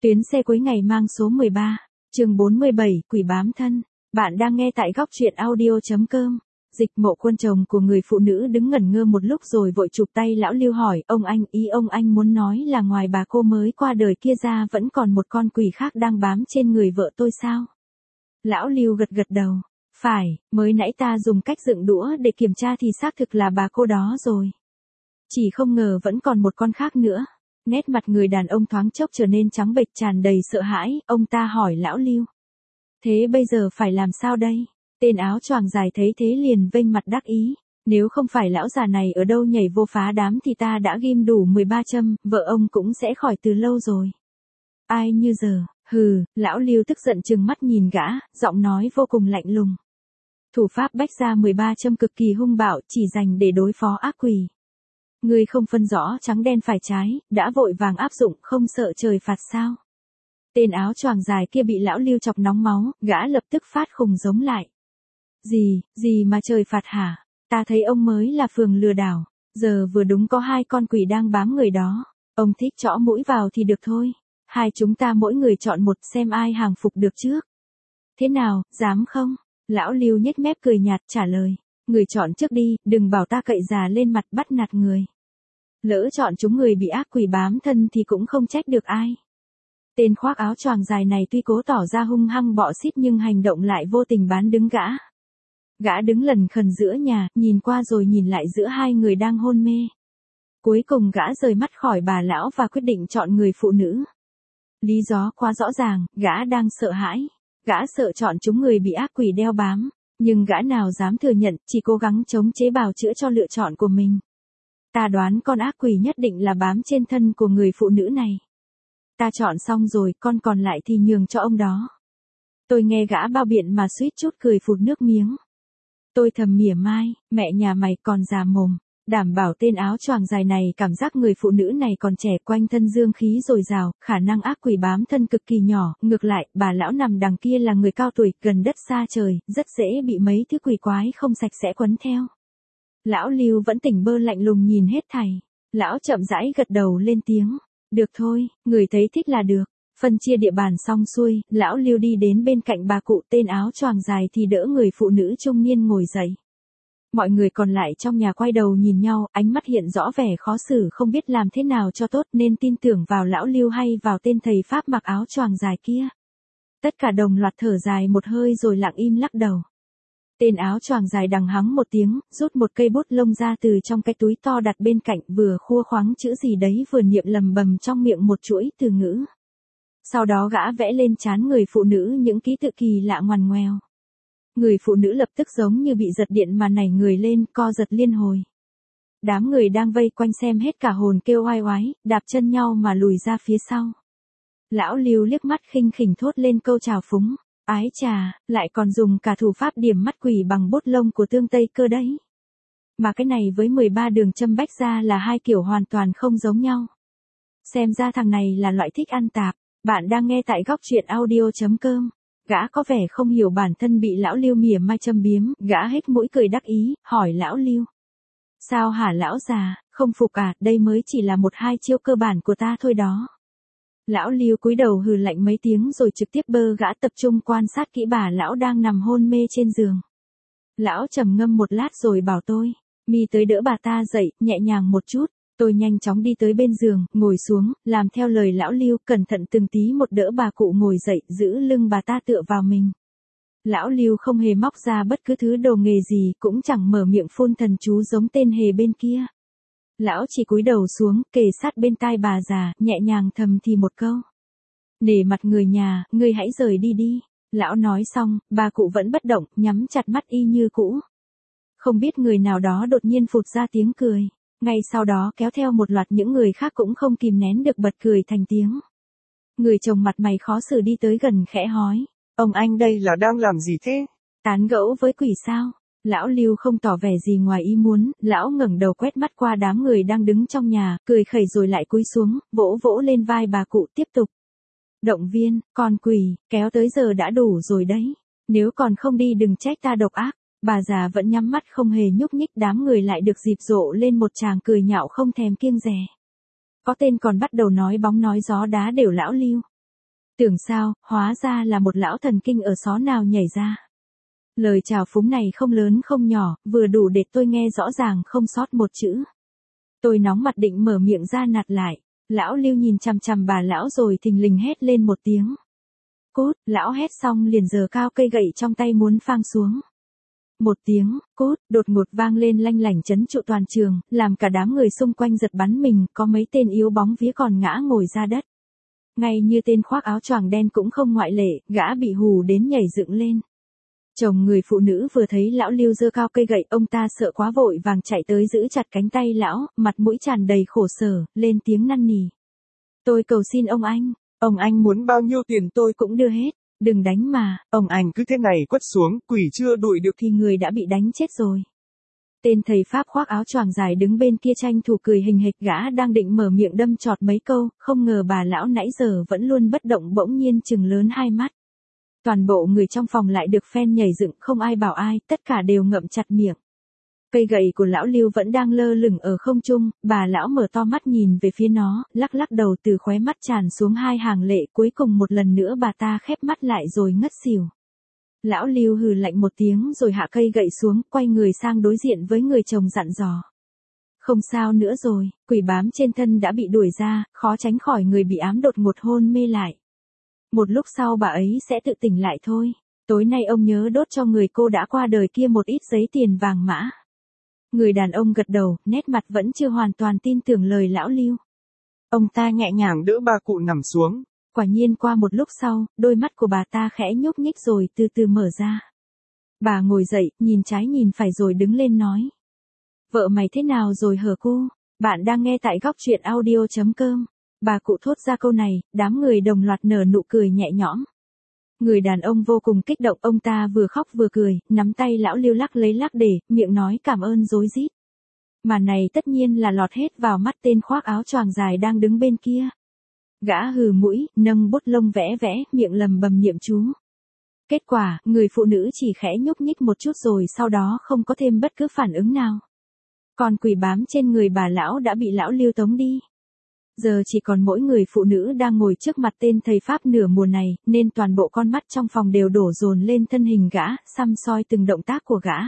Tuyến xe cuối ngày mang số 13, chương 47, quỷ bám thân. Bạn đang nghe tại góc truyện audio.com. Dịch Mộ Quân, chồng của người phụ nữ, đứng ngẩn ngơ một lúc rồi vội chụp tay lão Lưu hỏi, ông anh, ý ông anh muốn nói là ngoài bà cô mới qua đời kia ra vẫn còn một con quỷ khác đang bám trên người vợ tôi sao? Lão Lưu gật gật đầu. Phải, mới nãy ta dùng cách dựng đũa để kiểm tra thì xác thực là bà cô đó rồi. Chỉ không ngờ vẫn còn một con khác nữa. Nét mặt người đàn ông thoáng chốc trở nên trắng bệch, tràn đầy sợ hãi, ông ta hỏi lão Lưu. Thế bây giờ phải làm sao đây? Tên áo choàng dài thấy thế liền vênh mặt đắc ý. Nếu không phải lão già này ở đâu nhảy vô phá đám thì ta đã ghim đủ 13 châm, vợ ông cũng sẽ khỏi từ lâu rồi. Ai như giờ, hừ, lão Lưu tức giận trừng mắt nhìn gã, giọng nói vô cùng lạnh lùng. Thủ pháp bách ra 13 châm cực kỳ hung bạo, chỉ dành để đối phó ác quỷ. Ngươi không phân rõ trắng đen phải trái, đã vội vàng áp dụng, không sợ trời phạt sao? Tên áo choàng dài kia bị lão Lưu chọc nóng máu, gã lập tức phát khùng giống lại. Gì mà trời phạt hả? Ta thấy ông mới là phường lừa đảo, giờ vừa đúng có hai con quỷ đang bám người đó. Ông thích chõ mũi vào thì được thôi. Hai chúng ta mỗi người chọn một, xem ai hàng phục được trước. Thế nào, dám không? Lão Lưu nhếch mép cười nhạt trả lời. Người chọn trước đi, đừng bảo ta cậy già lên mặt bắt nạt người. Lỡ chọn chúng người bị ác quỷ bám thân thì cũng không trách được ai. Tên khoác áo choàng dài này tuy cố tỏ ra hung hăng bọ xít nhưng hành động lại vô tình bán đứng gã. Gã đứng lần khần giữa nhà, nhìn qua rồi nhìn lại giữa hai người đang hôn mê. Cuối cùng gã rời mắt khỏi bà lão và quyết định chọn người phụ nữ. Lý do quá rõ ràng, gã đang sợ hãi. Gã sợ chọn chúng người bị ác quỷ đeo bám, nhưng gã nào dám thừa nhận, chỉ cố gắng chống chế bào chữa cho lựa chọn của mình. Ta đoán con ác quỷ nhất định là bám trên thân của người phụ nữ này. Ta chọn xong rồi, con còn lại thì nhường cho ông đó. Tôi nghe gã bao biện mà suýt chút cười phụt nước miếng. Tôi thầm mỉa mai, mẹ nhà mày còn già mồm. Đảm bảo tên áo choàng dài này cảm giác người phụ nữ này còn trẻ, quanh thân dương khí dồi dào, khả năng ác quỷ bám thân cực kỳ nhỏ. Ngược lại, bà lão nằm đằng kia là người cao tuổi, gần đất xa trời, rất dễ bị mấy thứ quỷ quái không sạch sẽ quấn theo. Lão Lưu vẫn tỉnh bơ lạnh lùng nhìn hết thảy. Lão chậm rãi gật đầu lên tiếng. Được thôi, người thấy thích là được. Phân chia địa bàn xong xuôi, lão Lưu đi đến bên cạnh bà cụ, tên áo choàng dài thì đỡ người phụ nữ trung niên ngồi dậy. Mọi người còn lại trong nhà quay đầu nhìn nhau, ánh mắt hiện rõ vẻ khó xử, không biết làm thế nào cho tốt, nên tin tưởng vào lão Lưu hay vào tên thầy pháp mặc áo choàng dài kia. Tất cả đồng loạt thở dài một hơi rồi lặng im lắc đầu. Tên áo choàng dài đằng hắng một tiếng, rút một cây bút lông ra từ trong cái túi to đặt bên cạnh, vừa khua khoáng chữ gì đấy vừa niệm lầm bầm trong miệng một chuỗi từ ngữ. Sau đó gã vẽ lên trán người phụ nữ những ký tự kỳ lạ ngoằn ngoèo. Người phụ nữ lập tức giống như bị giật điện mà nảy người lên, co giật liên hồi. Đám người đang vây quanh xem hết cả hồn kêu oai oái, đạp chân nhau mà lùi ra phía sau. Lão Lưu liếc mắt khinh khỉnh thốt lên câu chào phúng. Ái chà, lại còn dùng cả thủ pháp điểm mắt quỷ bằng bút lông của Tương Tây cơ đấy. Mà cái này với 13 đường châm bách ra là hai kiểu hoàn toàn không giống nhau. Xem ra thằng này là loại thích ăn tạp. Bạn đang nghe tại góc truyện audio.com. Gã có vẻ không hiểu bản thân bị lão Lưu mỉa mai châm biếm, gã hết mũi cười đắc ý, hỏi lão Lưu. Sao hả lão già, không phục à, đây mới chỉ là một hai chiêu cơ bản của ta thôi đó. Lão Lưu cúi đầu hừ lạnh mấy tiếng rồi trực tiếp bơ gã tập trung quan sát kỹ bà lão đang nằm hôn mê trên giường. Lão trầm ngâm một lát rồi bảo tôi, mi tới đỡ bà ta dậy, nhẹ nhàng một chút. Tôi nhanh chóng đi tới bên giường, ngồi xuống, làm theo lời lão Lưu, cẩn thận từng tí một đỡ bà cụ ngồi dậy, giữ lưng bà ta tựa vào mình. Lão Lưu không hề móc ra bất cứ thứ đồ nghề gì, cũng chẳng mở miệng phun thần chú giống tên hề bên kia. Lão chỉ cúi đầu xuống, kề sát bên tai bà già, nhẹ nhàng thầm thì một câu. Nể mặt người nhà, ngươi hãy rời đi đi. Lão nói xong, bà cụ vẫn bất động, nhắm chặt mắt y như cũ. Không biết người nào đó đột nhiên phụt ra tiếng cười. Ngay sau đó kéo theo một loạt những người khác cũng không kìm nén được bật cười thành tiếng. Người chồng mặt mày khó xử đi tới gần khẽ hói. Ông anh đây là đang làm gì thế? Tán gẫu với quỷ sao? Lão Lưu không tỏ vẻ gì ngoài ý muốn, lão ngẩng đầu quét mắt qua đám người đang đứng trong nhà, cười khẩy rồi lại cúi xuống, vỗ vỗ lên vai bà cụ tiếp tục. Động viên, con quỷ, kéo tới giờ đã đủ rồi đấy. Nếu còn không đi đừng trách ta độc ác. Bà già vẫn nhắm mắt không hề nhúc nhích, đám người lại được dịp rộ lên một tràng cười nhạo không thèm kiêng dè. Có tên còn bắt đầu nói bóng nói gió đá đều lão Lưu. Tưởng sao, hóa ra là một lão thần kinh ở xó nào nhảy ra. Lời chào phúng này không lớn không nhỏ, vừa đủ để tôi nghe rõ ràng không sót một chữ. Tôi nóng mặt định mở miệng ra nạt lại. Lão Lưu nhìn chằm chằm bà lão rồi thình lình hét lên một tiếng. Cút, lão hét xong liền giơ cao cây gậy trong tay muốn phang xuống. Một tiếng, cút, đột ngột vang lên lanh lảnh chấn trụ toàn trường, làm cả đám người xung quanh giật bắn mình, có mấy tên yếu bóng vía còn ngã ngồi ra đất. Ngay như tên khoác áo choàng đen cũng không ngoại lệ, gã bị hù đến nhảy dựng lên. Chồng người phụ nữ vừa thấy lão Lưu giơ cao cây gậy, ông ta sợ quá vội vàng chạy tới giữ chặt cánh tay lão, mặt mũi tràn đầy khổ sở, lên tiếng năn nỉ. Tôi cầu xin ông anh muốn bao nhiêu tiền tôi cũng đưa hết, đừng đánh mà, ông anh cứ thế này quất xuống, quỷ chưa đuổi được thì người đã bị đánh chết rồi. Tên thầy Pháp khoác áo choàng dài đứng bên kia tranh thủ cười hình hệt, gã đang định mở miệng đâm chọt mấy câu, không ngờ bà lão nãy giờ vẫn luôn bất động bỗng nhiên trừng lớn hai mắt. Toàn bộ người trong phòng lại được phen nhảy dựng, không ai bảo ai, tất cả đều ngậm chặt miệng. Cây gậy của lão Lưu vẫn đang lơ lửng ở không trung, bà lão mở to mắt nhìn về phía nó, lắc lắc đầu, từ khóe mắt tràn xuống hai hàng lệ, cuối cùng một lần nữa bà ta khép mắt lại rồi ngất xỉu. Lão Lưu hừ lạnh một tiếng rồi hạ cây gậy xuống, quay người sang đối diện với người chồng dặn dò. Không sao nữa rồi, quỷ bám trên thân đã bị đuổi ra, khó tránh khỏi người bị ám đột ngột hôn mê lại. Một lúc sau bà ấy sẽ tự tỉnh lại thôi. Tối nay ông nhớ đốt cho người cô đã qua đời kia một ít giấy tiền vàng mã. Người đàn ông gật đầu, nét mặt vẫn chưa hoàn toàn tin tưởng lời lão Lưu. Ông ta nhẹ nhàng đỡ bà cụ nằm xuống. Quả nhiên qua một lúc sau, đôi mắt của bà ta khẽ nhúc nhích rồi từ từ mở ra. Bà ngồi dậy, nhìn trái nhìn phải rồi đứng lên nói. Vợ mày thế nào rồi hờ cu? Bạn đang nghe tại góc truyện audio.com. Bà cụ thốt ra câu này, đám người đồng loạt nở nụ cười nhẹ nhõm. Người đàn ông vô cùng kích động, ông ta vừa khóc vừa cười, nắm tay lão Lưu lắc lấy lắc để, miệng nói cảm ơn rối rít. Màn này tất nhiên là lọt hết vào mắt tên khoác áo choàng dài đang đứng bên kia. Gã hừ mũi, nâng bút lông vẽ vẽ, miệng lầm bầm niệm chú. Kết quả, người phụ nữ chỉ khẽ nhúc nhích một chút rồi sau đó không có thêm bất cứ phản ứng nào. Còn quỷ bám trên người bà lão đã bị lão Lưu tống đi. Giờ chỉ còn mỗi người phụ nữ đang ngồi trước mặt tên thầy Pháp nửa mùa này, nên toàn bộ con mắt trong phòng đều đổ dồn lên thân hình gã, săm soi từng động tác của gã.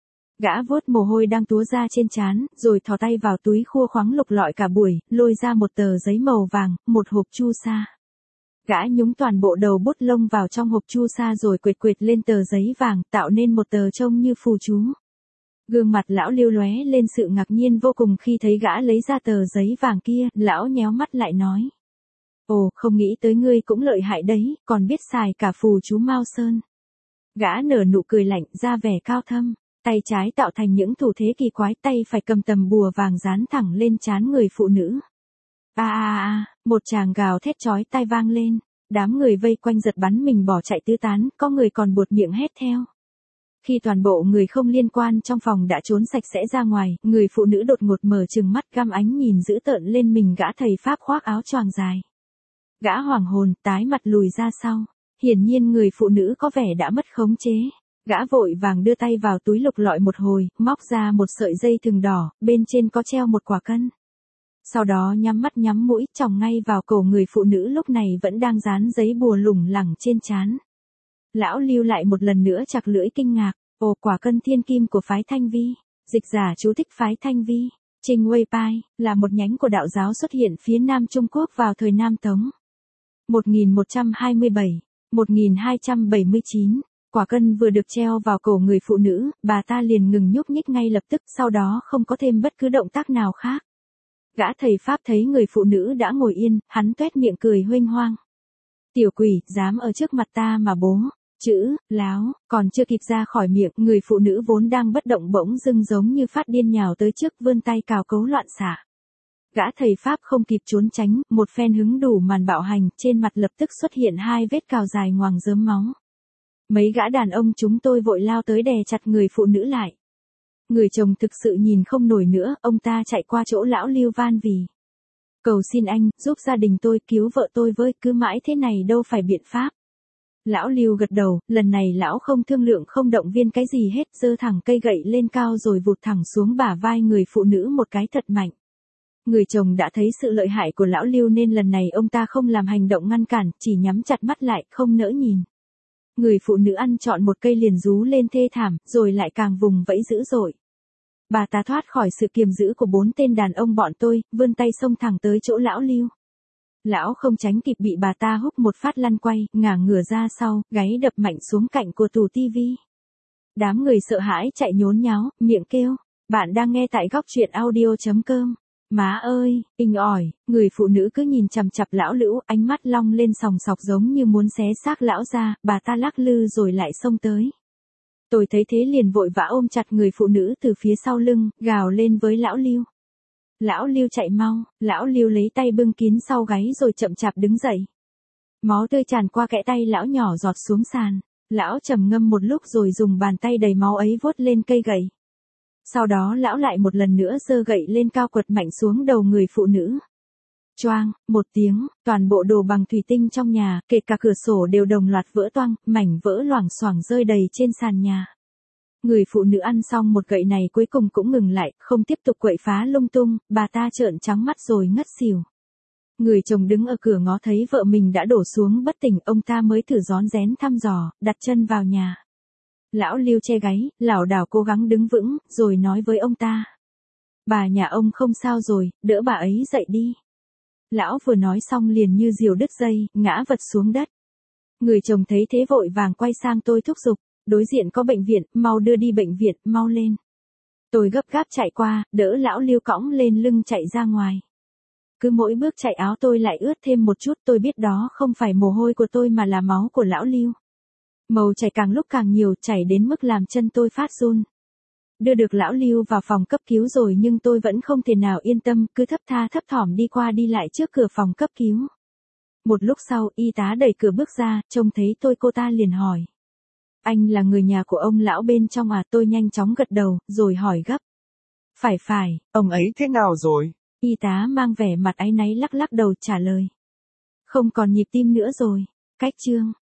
Gã vuốt mồ hôi đang túa ra trên trán, rồi thò tay vào túi khua khoắng lục lọi cả buổi, lôi ra một tờ giấy màu vàng, một hộp chu sa. Gã nhúng toàn bộ đầu bút lông vào trong hộp chu sa rồi quệt quệt lên tờ giấy vàng, tạo nên một tờ trông như phù chú. Gương mặt lão Lưu lóe lên sự ngạc nhiên vô cùng khi thấy gã lấy ra tờ giấy vàng kia, lão nhéo mắt lại nói. Ồ, không nghĩ tới ngươi cũng lợi hại đấy, còn biết xài cả phù chú Mao Sơn. Gã nở nụ cười lạnh, ra vẻ cao thâm, tay trái tạo thành những thủ thế kỳ quái, tay phải cầm tầm bùa vàng dán thẳng lên trán người phụ nữ. Một tràng gào thét chói tai vang lên, đám người vây quanh giật bắn mình bỏ chạy tứ tán, có người còn buột miệng hét theo. Khi toàn bộ người không liên quan trong phòng đã trốn sạch sẽ ra ngoài, người phụ nữ đột ngột mở trừng mắt găm ánh nhìn dữ tợn lên mình gã thầy Pháp khoác áo choàng dài. Gã hoảng hồn, tái mặt lùi ra sau. Hiển nhiên người phụ nữ có vẻ đã mất khống chế. Gã vội vàng đưa tay vào túi lục lọi một hồi, móc ra một sợi dây thừng đỏ, bên trên có treo một quả cân. Sau đó nhắm mắt nhắm mũi, chòng ngay vào cổ người phụ nữ lúc này vẫn đang dán giấy bùa lủng lẳng trên trán. Lão Lưu lại một lần nữa chặt lưỡi kinh ngạc. Ồ, quả cân thiên kim của phái Thanh Vi. Dịch giả chú thích phái Thanh Vi. Trình Huê Pai, là một nhánh của đạo giáo xuất hiện phía Nam Trung Quốc vào thời Nam Tống. 1127, 1279. Quả cân vừa được treo vào cổ người phụ nữ, bà ta liền ngừng nhúc nhích ngay lập tức, sau đó không có thêm bất cứ động tác nào khác. Gã thầy Pháp thấy người phụ nữ đã ngồi yên, hắn tuét miệng cười huênh hoang. Tiểu quỷ, dám ở trước mặt ta mà bố. Chữ, láo, còn chưa kịp ra khỏi miệng, người phụ nữ vốn đang bất động bỗng dưng giống như phát điên nhào tới trước, vươn tay cào cấu loạn xạ. Gã thầy Pháp không kịp trốn tránh, một phen hứng đủ màn bạo hành, trên mặt lập tức xuất hiện hai vết cào dài ngoằng rớm máu. Mấy gã đàn ông chúng tôi vội lao tới đè chặt người phụ nữ lại. Người chồng thực sự nhìn không nổi nữa, ông ta chạy qua chỗ lão Lưu van vì. Cầu xin anh, giúp gia đình tôi, cứu vợ tôi với, cứ mãi thế này đâu phải biện pháp. Lão Lưu gật đầu, lần này lão không thương lượng không động viên cái gì hết, giơ thẳng cây gậy lên cao rồi vụt thẳng xuống bả vai người phụ nữ một cái thật mạnh. Người chồng đã thấy sự lợi hại của lão Lưu nên lần này ông ta không làm hành động ngăn cản, chỉ nhắm chặt mắt lại, không nỡ nhìn. Người phụ nữ ăn trọn một cây liền rú lên thê thảm, rồi lại càng vùng vẫy dữ dội. Bà ta thoát khỏi sự kiềm giữ của 4 tên đàn ông bọn tôi, vươn tay xông thẳng tới chỗ lão Lưu. Lão không tránh kịp bị bà ta húc một phát lăn quay, ngả ngửa ra sau, gáy đập mạnh xuống cạnh của tủ tivi. Đám người sợ hãi chạy nhốn nháo, miệng kêu. Bạn đang nghe tại góc truyện audio.com. Má ơi, inh ỏi, người phụ nữ cứ nhìn chằm chằm lão Lữu, ánh mắt long lên sòng sọc giống như muốn xé xác lão ra, bà ta lắc lư rồi lại xông tới. Tôi thấy thế liền vội vã ôm chặt người phụ nữ từ phía sau lưng, gào lên với lão Lưu. Lão Lưu chạy mau, lão Lưu lấy tay bưng kín sau gáy rồi chậm chạp đứng dậy. Máu tươi tràn qua kẽ tay lão nhỏ giọt xuống sàn. Lão trầm ngâm một lúc rồi dùng bàn tay đầy máu ấy vuốt lên cây gậy. Sau đó lão lại một lần nữa giơ gậy lên cao quật mạnh xuống đầu người phụ nữ. Choang, một tiếng, toàn bộ đồ bằng thủy tinh trong nhà, kể cả cửa sổ đều đồng loạt vỡ toang, mảnh vỡ loảng xoảng rơi đầy trên sàn nhà. Người phụ nữ ăn xong một gậy này cuối cùng cũng ngừng lại, không tiếp tục quậy phá lung tung, bà ta trợn trắng mắt rồi ngất xỉu. Người chồng đứng ở cửa ngó thấy vợ mình đã đổ xuống bất tỉnh, ông ta mới thử rón rén thăm dò, đặt chân vào nhà. Lão Lưu che gáy, lảo đảo cố gắng đứng vững, rồi nói với ông ta. Bà nhà ông không sao rồi, đỡ bà ấy dậy đi. Lão vừa nói xong liền như diều đứt dây, ngã vật xuống đất. Người chồng thấy thế vội vàng quay sang tôi thúc giục, đối diện có bệnh viện, mau đưa đi bệnh viện, mau lên. Tôi gấp gáp chạy qua, đỡ lão Lưu cõng lên lưng chạy ra ngoài. Cứ mỗi bước chạy áo tôi lại ướt thêm một chút, tôi biết đó không phải mồ hôi của tôi mà là máu của lão Lưu. Màu chảy càng lúc càng nhiều, chảy đến mức làm chân tôi phát run. Đưa được lão Lưu vào phòng cấp cứu rồi nhưng tôi vẫn không thể nào yên tâm, cứ thấp tha thấp thỏm đi qua đi lại trước cửa phòng cấp cứu. Một lúc sau, y tá đẩy cửa bước ra, trông thấy tôi cô ta liền hỏi. Anh là người nhà của ông lão bên trong à? Tôi nhanh chóng gật đầu, rồi hỏi gấp. Phải, ông ấy thế nào rồi? Y tá mang vẻ mặt áy náy lắc lắc đầu trả lời. Không còn nhịp tim nữa rồi. Cách chương.